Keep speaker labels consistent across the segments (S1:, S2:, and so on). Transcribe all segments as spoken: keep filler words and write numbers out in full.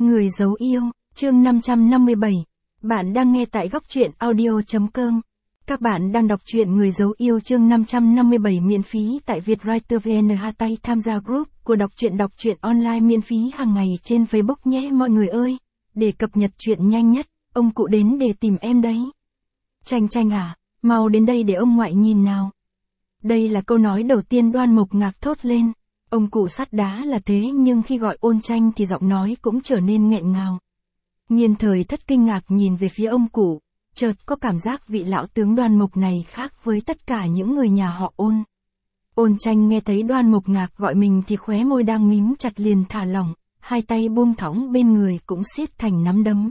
S1: Người giấu yêu, chương năm trăm năm mươi bảy. Bạn đang nghe tại góc truyện audio.com. Các bạn đang đọc truyện Người giấu yêu chương năm trăm năm mươi bảy miễn phí tại Vietwriter vê en. Tay tham gia group của đọc truyện đọc truyện online miễn phí hàng ngày trên Facebook nhé mọi người ơi. Để cập nhật truyện nhanh nhất, ông cụ đến để tìm em đấy. Chanh Chanh à, mau đến đây để ông ngoại nhìn nào. Đây là câu nói đầu tiên Đoan Mộc Ngạc thốt lên. Ông cụ sắt đá là thế nhưng khi gọi Ôn Tranh thì giọng nói cũng trở nên nghẹn ngào. Nhiên Thời Thất kinh ngạc nhìn về phía ông cụ, chợt có cảm giác vị lão tướng Đoan Mộc này khác với tất cả những người nhà họ Ôn. Ôn Tranh nghe thấy Đoan Mộc Ngạc gọi mình thì khóe môi đang mím chặt liền thả lỏng, hai tay buông thõng bên người cũng siết thành nắm đấm.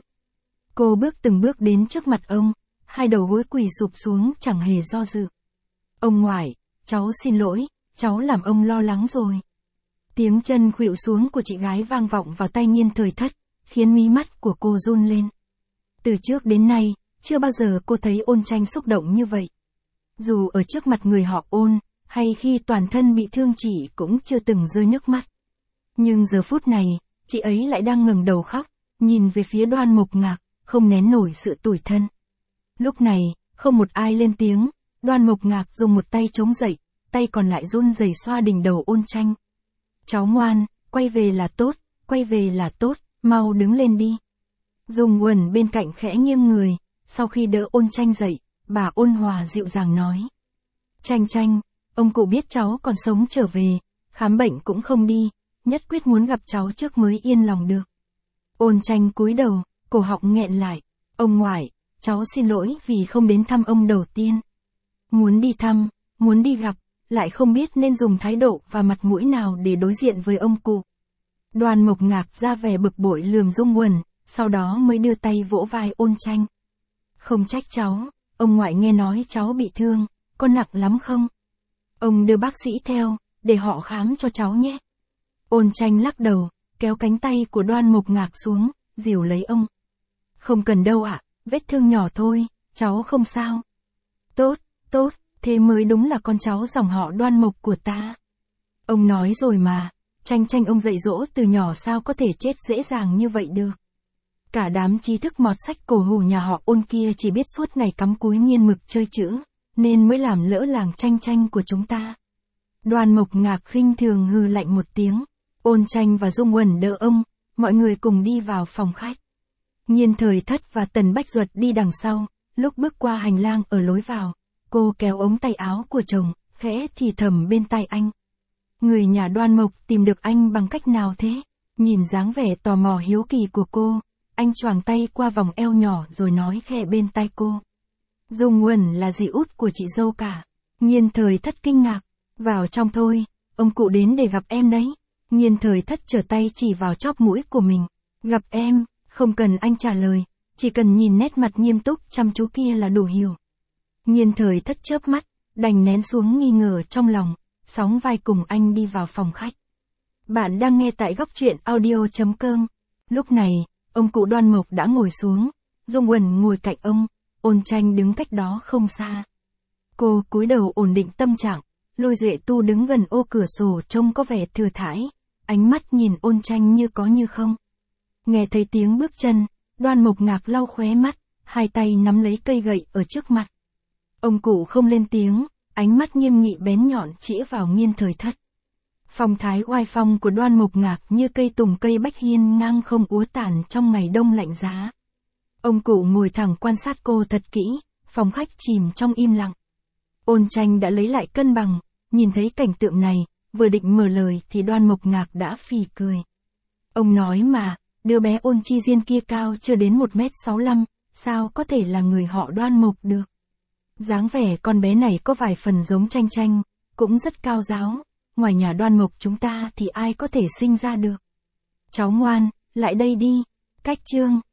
S1: Cô bước từng bước đến trước mặt ông, hai đầu gối quỳ sụp xuống chẳng hề do dự. Ông ngoại, cháu xin lỗi, cháu làm ông lo lắng rồi. Tiếng chân khuỵu xuống của chị gái vang vọng vào tai Nhiên Thời Thất, khiến mí mắt của cô run lên. Từ trước đến nay, chưa bao giờ cô thấy Ôn Tranh xúc động như vậy. Dù ở trước mặt người họ Ôn, hay khi toàn thân bị thương chị cũng chưa từng rơi nước mắt. Nhưng giờ phút này, chị ấy lại đang ngẩng đầu khóc, nhìn về phía Đoan Mộc Ngạc, không nén nổi sự tủi thân. Lúc này, không một ai lên tiếng, Đoan Mộc Ngạc dùng một tay chống dậy, tay còn lại run rẩy xoa đỉnh đầu Ôn Tranh. Cháu ngoan, quay về là tốt, quay về là tốt, mau đứng lên đi. Dung Uẩn bên cạnh khẽ nghiêng người, sau khi đỡ Ôn Tranh dậy, bà ôn hòa dịu dàng nói. Tranh Tranh, ông cụ biết cháu còn sống trở về, khám bệnh cũng không đi, nhất quyết muốn gặp cháu trước mới yên lòng được. Ôn Tranh cúi đầu, cổ họng nghẹn lại, ông ngoại, cháu xin lỗi vì không đến thăm ông đầu tiên. Muốn đi thăm, muốn đi gặp, lại không biết nên dùng thái độ và mặt mũi nào để đối diện với ông cụ. Đoan Mộc Ngạc ra vẻ bực bội lườm Dung Uẩn, sau đó mới đưa tay vỗ vai Ôn Tranh. Không trách cháu, ông ngoại nghe nói cháu bị thương, có nặng lắm không? Ông đưa bác sĩ theo, để họ khám cho cháu nhé. Ôn Tranh lắc đầu, kéo cánh tay của Đoan Mộc Ngạc xuống, dìu lấy ông. Không cần đâu ạ, vết thương nhỏ thôi, cháu không sao. Tốt, tốt. Thế mới đúng là con cháu dòng họ Đoan Mộc của ta. Ông nói rồi mà, Tranh Tranh ông dạy dỗ từ nhỏ sao có thể chết dễ dàng như vậy được. Cả đám trí thức mọt sách cổ hủ nhà họ Ôn kia chỉ biết suốt ngày cắm cúi nghiên mực chơi chữ, nên mới làm lỡ làng Tranh Tranh của chúng ta. Đoan Mộc Ngạc khinh thường hừ lạnh một tiếng, Ôn Tranh và Dung Uẩn đỡ ông, mọi người cùng đi vào phòng khách. Nhiên Thời Thất và Tần Bách Duật đi đằng sau, lúc bước qua hành lang ở lối vào. Cô kéo ống tay áo của chồng, khẽ thì thầm bên tai anh. Người nhà Đoan Mộc tìm được anh bằng cách nào thế? Nhìn dáng vẻ tò mò hiếu kỳ của cô, anh choàng tay qua vòng eo nhỏ rồi nói khẽ bên tai cô. Dung Uẩn là dì út của chị dâu cả. Nhiên Thời Thất kinh ngạc. Vào trong thôi, ông cụ đến để gặp em đấy. Nhiên Thời Thất trở tay chỉ vào chóp mũi của mình. Gặp em, không cần anh trả lời, chỉ cần nhìn nét mặt nghiêm túc chăm chú kia là đủ hiểu. Nhiên Thời Thất chớp mắt, đành nén xuống nghi ngờ trong lòng, sóng vai cùng anh đi vào phòng khách. Bạn đang nghe tại góc truyện audio.com. Lúc này, ông cụ Đoan Mộc đã ngồi xuống, Dung Uẩn ngồi cạnh ông, Ôn Tranh đứng cách đó không xa. Cô cúi đầu ổn định tâm trạng, Lôi Duệ Tu đứng gần ô cửa sổ trông có vẻ thừa thãi, ánh mắt nhìn Ôn Tranh như có như không. Nghe thấy tiếng bước chân, Đoan Mộc Ngạc lau khóe mắt, hai tay nắm lấy cây gậy ở trước mặt. Ông cụ không lên tiếng, ánh mắt nghiêm nghị bén nhọn chĩa vào Nhiên Thời Thất. Phong thái oai phong của Đoan Mộc Ngạc như cây tùng cây bách hiên ngang không úa tàn trong ngày đông lạnh giá. Ông cụ ngồi thẳng quan sát cô thật kỹ, phòng khách chìm trong im lặng. Ôn Tranh đã lấy lại cân bằng, nhìn thấy cảnh tượng này, vừa định mở lời thì Đoan Mộc Ngạc đã phì cười. Ông nói mà, đứa bé Ôn Chi Diên kia cao chưa đến một mét sáu lăm, sao có thể là người họ Đoan Mộc được? Dáng vẻ con bé này có vài phần giống Tranh Tranh, cũng rất cao giáo, ngoài nhà Đoan Mộc chúng ta thì ai có thể sinh ra được. Cháu ngoan, lại đây đi. Cách chương